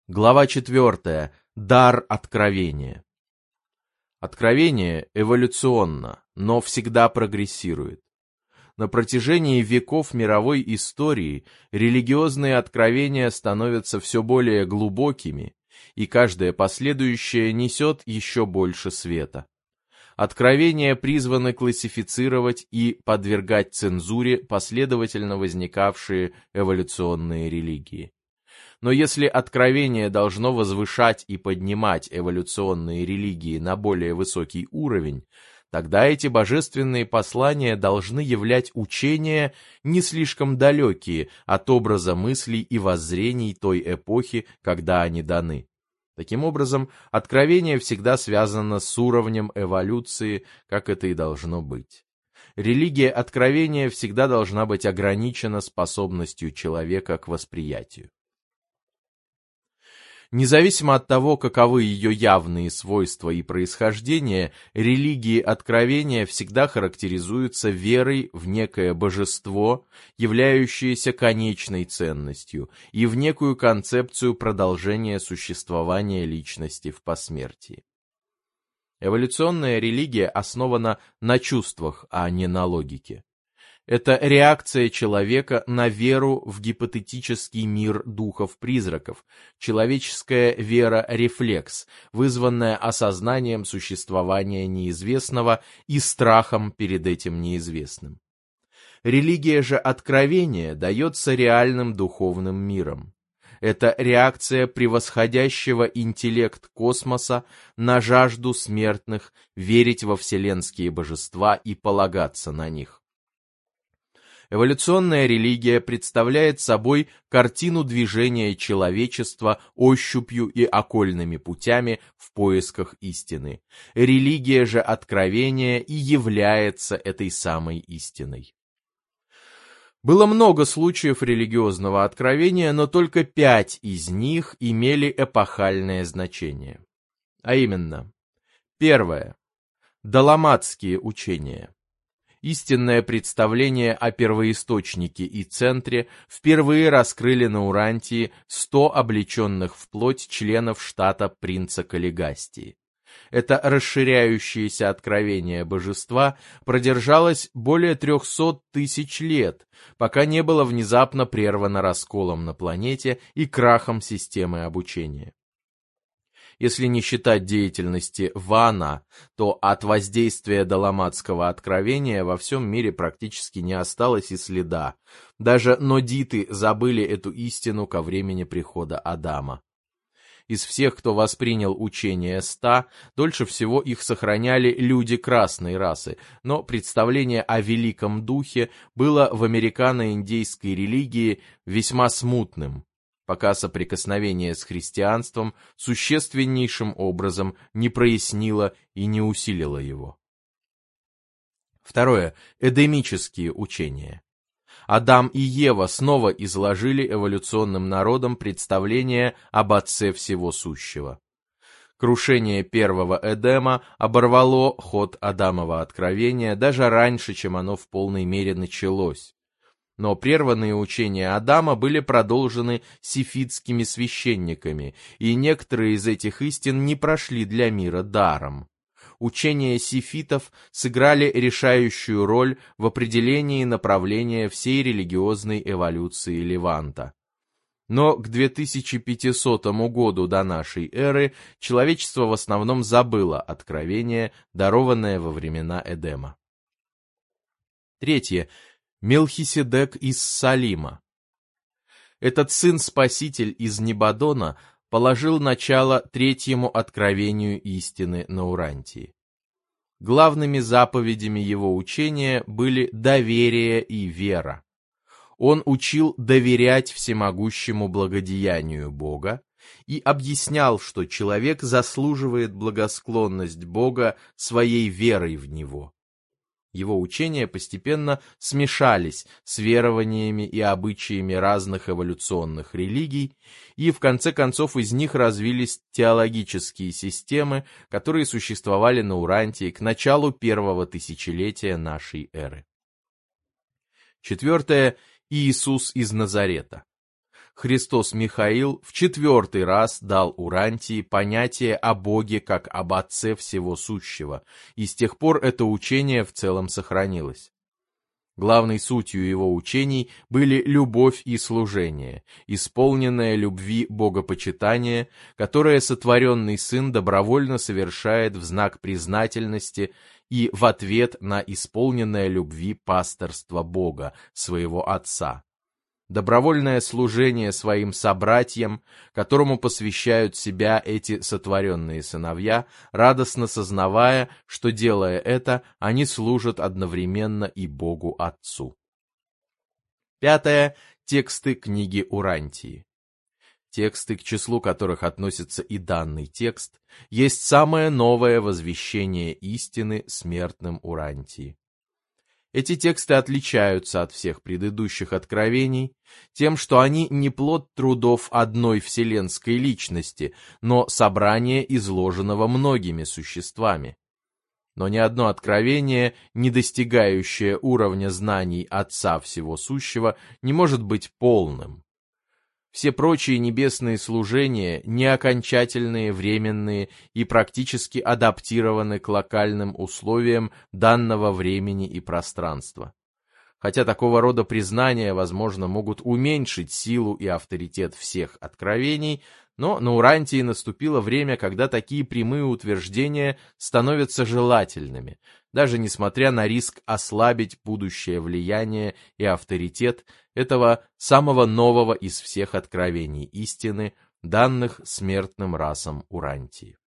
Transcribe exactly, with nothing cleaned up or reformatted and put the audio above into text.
Глава четвертая. Дар откровения. Откровение эволюционно, но всегда прогрессирует. На протяжении веков мировой истории религиозные откровения становятся все более глубокими, и каждое последующее несет еще больше света. Откровения призваны классифицировать и подвергать цензуре последовательно возникавшие эволюционные религии. Но если откровение должно возвышать и поднимать эволюционные религии на более высокий уровень, тогда эти божественные послания должны являть учения, не слишком далекие от образа мыслей и воззрений той эпохи, когда они даны. Таким образом, откровение всегда связано с уровнем эволюции, как это и должно быть. Религия откровения всегда должна быть ограничена способностью человека к восприятию. Независимо от того, каковы ее явные свойства и происхождение, религии откровения всегда характеризуются верой в некое божество, являющееся конечной ценностью, и в некую концепцию продолжения существования личности в посмертии. Эволюционная религия основана на чувствах, а не на логике. Это реакция человека на веру в гипотетический мир духов-призраков, человеческая вера-рефлекс, вызванная осознанием существования неизвестного и страхом перед этим неизвестным. Религия же откровения дается реальным духовным миром. Это реакция превосходящего интеллект космоса на жажду смертных верить во вселенские божества и полагаться на них. Эволюционная религия представляет собой картину движения человечества ощупью и окольными путями в поисках истины. Религия же откровения и является этой самой истиной. Было много случаев религиозного откровения, но только пять из них имели эпохальное значение. А именно, первое. Даламатские учения. Истинное представление о первоисточнике и центре впервые раскрыли на Урантии сто облеченных вплоть членов штата принца Каллигастии. Это расширяющееся откровение божества продержалось более трехсот тысяч лет, пока не было внезапно прервано расколом на планете и крахом системы обучения. Если не считать деятельности Вана, то от воздействия даламатского откровения во всем мире практически не осталось и следа. Даже нодиты забыли эту истину ко времени прихода Адама. Из всех, кто воспринял учение ста, дольше всего их сохраняли люди красной расы, но представление о Великом Духе было в американо-индейской религии весьма смутным, пока соприкосновение с христианством существеннейшим образом не прояснило и не усилило его. Второе. Эдемические учения. Адам и Ева снова изложили эволюционным народам представление об Отце Всего Сущего. Крушение первого Эдема оборвало ход Адамова откровения даже раньше, чем оно в полной мере началось. Но прерванные учения Адама были продолжены сефитскими священниками, и некоторые из этих истин не прошли для мира даром. Учения сефитов сыграли решающую роль в определении направления всей религиозной эволюции Леванта. Но к две тысячи пятисотому году до нашей эры человечество в основном забыло откровение, дарованное во времена Эдема. Третье. Мелхиседек из Салима. Этот сын-спаситель из Небадона положил начало третьему откровению истины на Урантии. Главными заповедями его учения были доверие и вера. Он учил доверять всемогущему благодеянию Бога и объяснял, что человек заслуживает благосклонность Бога своей верой в Него. Его учения постепенно смешались с верованиями и обычаями разных эволюционных религий, и в конце концов из них развились теологические системы, которые существовали на Урантии к началу первого тысячелетия нашей эры. Четвертое. Иисус из Назарета. Христос Михаил в четвертый раз дал Урантии понятие о Боге как об Отце всего сущего, и с тех пор это учение в целом сохранилось. Главной сутью его учений были любовь и служение, исполненное любви богопочитание, которое сотворенный Сын добровольно совершает в знак признательности и в ответ на исполненное любви пасторство Бога, своего Отца. Добровольное служение своим собратьям, которому посвящают себя эти сотворенные сыновья, радостно сознавая, что, делая это, они служат одновременно и Богу Отцу. Пятое. Тексты книги Урантии. Тексты, к числу которых относится и данный текст, есть самое новое возвещение истины смертным Урантии. Эти тексты отличаются от всех предыдущих откровений тем, что они не плод трудов одной вселенской личности, но собрание изложенного многими существами. Но ни одно откровение, не достигающее уровня знаний Отца Всего Сущего, не может быть полным. Все прочие небесные служения не окончательные, временные и практически адаптированы к локальным условиям данного времени и пространства. Хотя такого рода признания, возможно, могут уменьшить силу и авторитет всех откровений, но на Урантии наступило время, когда такие прямые утверждения становятся желательными, даже несмотря на риск ослабить будущее влияние и авторитет этого самого нового из всех откровений истины, данных смертным расам Урантии.